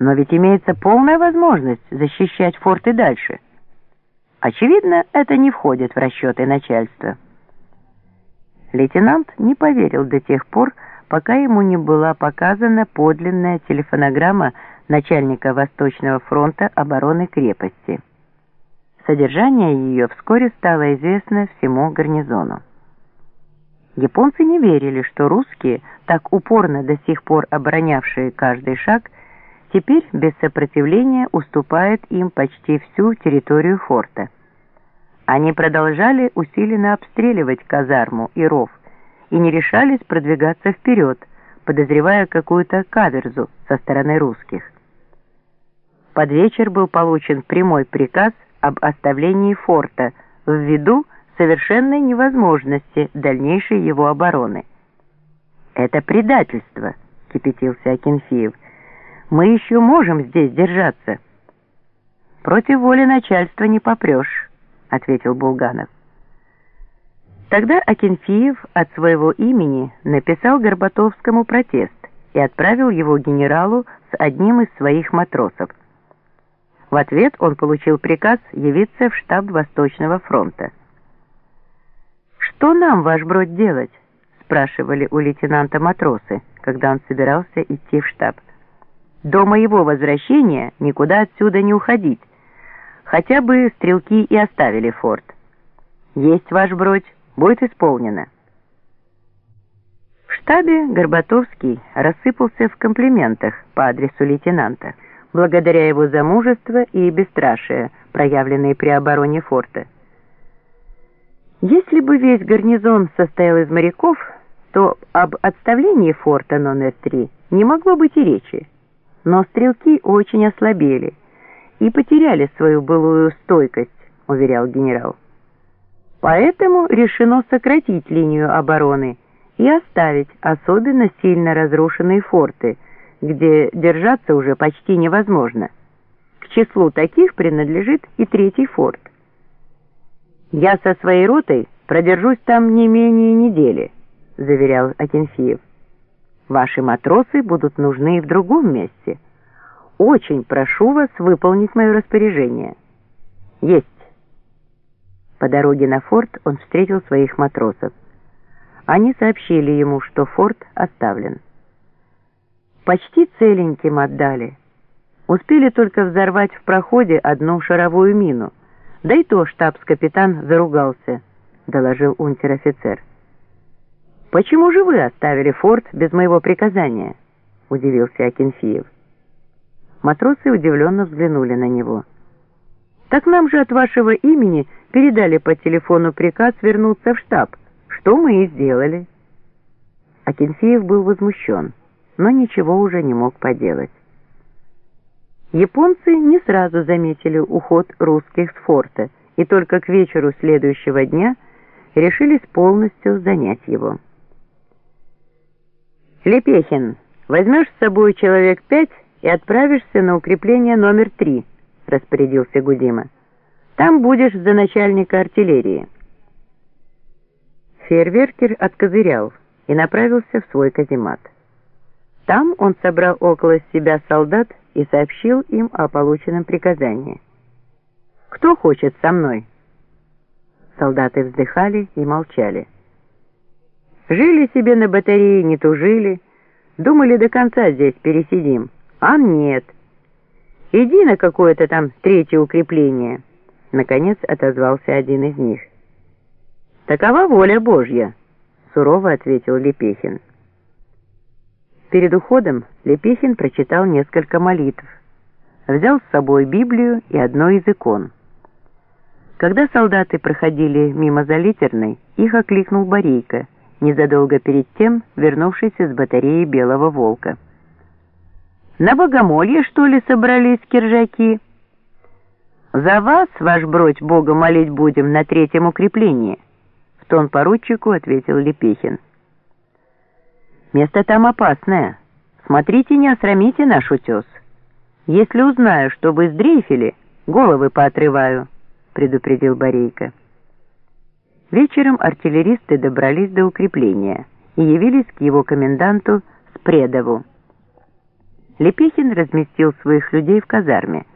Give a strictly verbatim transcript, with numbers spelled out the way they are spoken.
Но ведь имеется полная возможность защищать форт и дальше. Очевидно, это не входит в расчеты начальства. Лейтенант не поверил до тех пор, пока ему не была показана подлинная телефонограмма начальника Восточного фронта обороны крепости. Содержание ее вскоре стало известно всему гарнизону. Японцы не верили, что русские, так упорно до сих пор оборонявшие каждый шаг, теперь без сопротивления уступают им почти всю территорию форта. Они продолжали усиленно обстреливать казарму и ров и не решались продвигаться вперед, подозревая какую-то каверзу со стороны русских. Под вечер был получен прямой приказ об оставлении форта ввиду совершенной невозможности дальнейшей его обороны. «Это предательство», — кипятился Акинфеев. «Мы еще можем здесь держаться». «Против воли начальства не попрешь», — ответил Булганов. Тогда Акинфеев от своего имени написал Горбатовскому протест и отправил его генералу с одним из своих матросов. В ответ он получил приказ явиться в штаб Восточного фронта. «Что нам, ваш бродь, делать?» — спрашивали у лейтенанта матросы, когда он собирался идти в штаб. «До моего возвращения никуда отсюда не уходить. Хотя бы стрелки и оставили форт». «Есть, ваш бродь, будет исполнено». В штабе Горбатовский рассыпался в комплиментах по адресу лейтенанта, благодаря его за мужество и бесстрашие, проявленные при обороне форта. Если бы весь гарнизон состоял из моряков, то об отставлении форта номер три не могло быть и речи. Но стрелки очень ослабели и потеряли свою былую стойкость, уверял генерал. Поэтому решено сократить линию обороны и оставить особенно сильно разрушенные форты, где держаться уже почти невозможно. К числу таких принадлежит и третий форт. «Я со своей ротой продержусь там не менее недели», — заверял Акинфеев. «Ваши матросы будут нужны и в другом месте. Очень прошу вас выполнить мое распоряжение». «Есть». По дороге на форт он встретил своих матросов. Они сообщили ему, что форт оставлен. «Почти целеньким отдали. Успели только взорвать в проходе одну шаровую мину. Да и то штабс-капитан заругался», — доложил унтер-офицер. «Почему же вы оставили форт без моего приказания?» — удивился Акинфеев. Матросы удивленно взглянули на него. «Так нам же от вашего имени передали по телефону приказ вернуться в штаб, что мы и сделали». Акинфеев был возмущен, но ничего уже не мог поделать. Японцы не сразу заметили уход русских с форта и только к вечеру следующего дня решились полностью занять его. «Лепехин, возьмешь с собой человек пять и отправишься на укрепление номер три», — распорядился Гудима. «Там будешь за начальника артиллерии». Фейерверкер откозырял и направился в свой каземат. Там он собрал около себя солдат и сообщил им о полученном приказании. «Кто хочет со мной?» Солдаты вздыхали и молчали. Жили себе на батарее, не тужили, думали, до конца здесь пересидим, а нет. «Иди на какое-то там третье укрепление», — наконец отозвался один из них. «Такова воля Божья», — сурово ответил Лепехин. Перед уходом Лепехин прочитал несколько молитв, взял с собой Библию и одно из икон. Когда солдаты проходили мимо залитерной, их окликнул Борейко, незадолго перед тем вернувшийся с батареи Белого Волка. «На богомолье, что ли, собрались киржаки?» «За вас, ваш бродь, Бога молить будем на третьем укреплении», — в тон поручику ответил Лепехин. «Место там опасное. Смотрите, не осрамите наш утес. Если узнаю, что вы сдрейфили, головы поотрываю», — предупредил Борейко. Вечером артиллеристы добрались до укрепления и явились к его коменданту Спредову. Лепехин разместил своих людей в казарме.